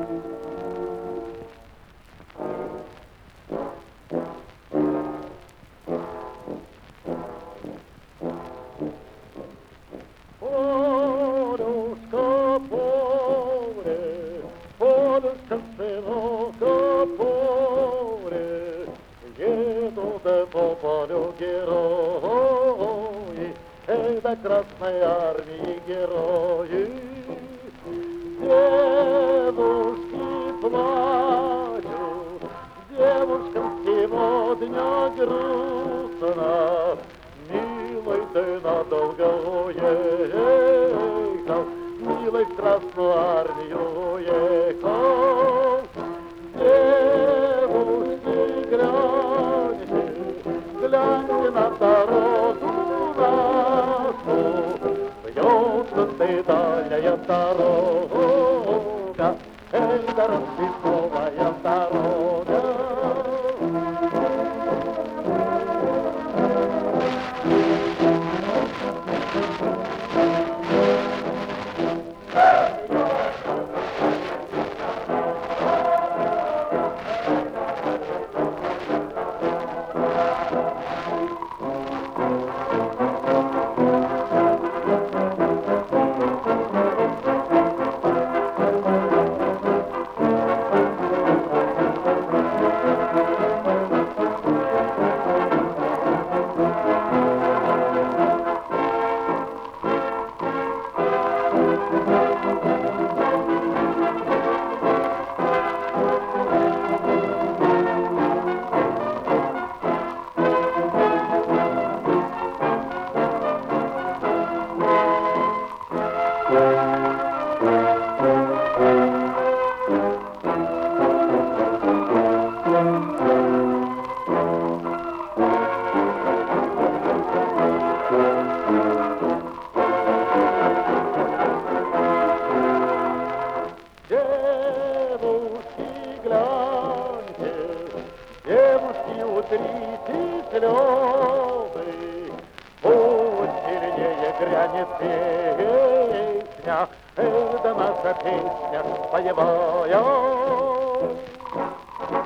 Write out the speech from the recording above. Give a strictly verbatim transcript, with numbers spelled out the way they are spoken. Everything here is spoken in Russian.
Герои, это Красной Армии герои. Девушки плачут, девушкам сегодня грустно. Милый, ты надолго уехал, милый, в Красную Армию уехал. Девушки, гляньте, гляньте на дорогу нашу, бьется ты дальняя дорога, это Рождественская дорога. Девушки, утрите слезы, пусть сильнее грянет песня, это наша песня боевая.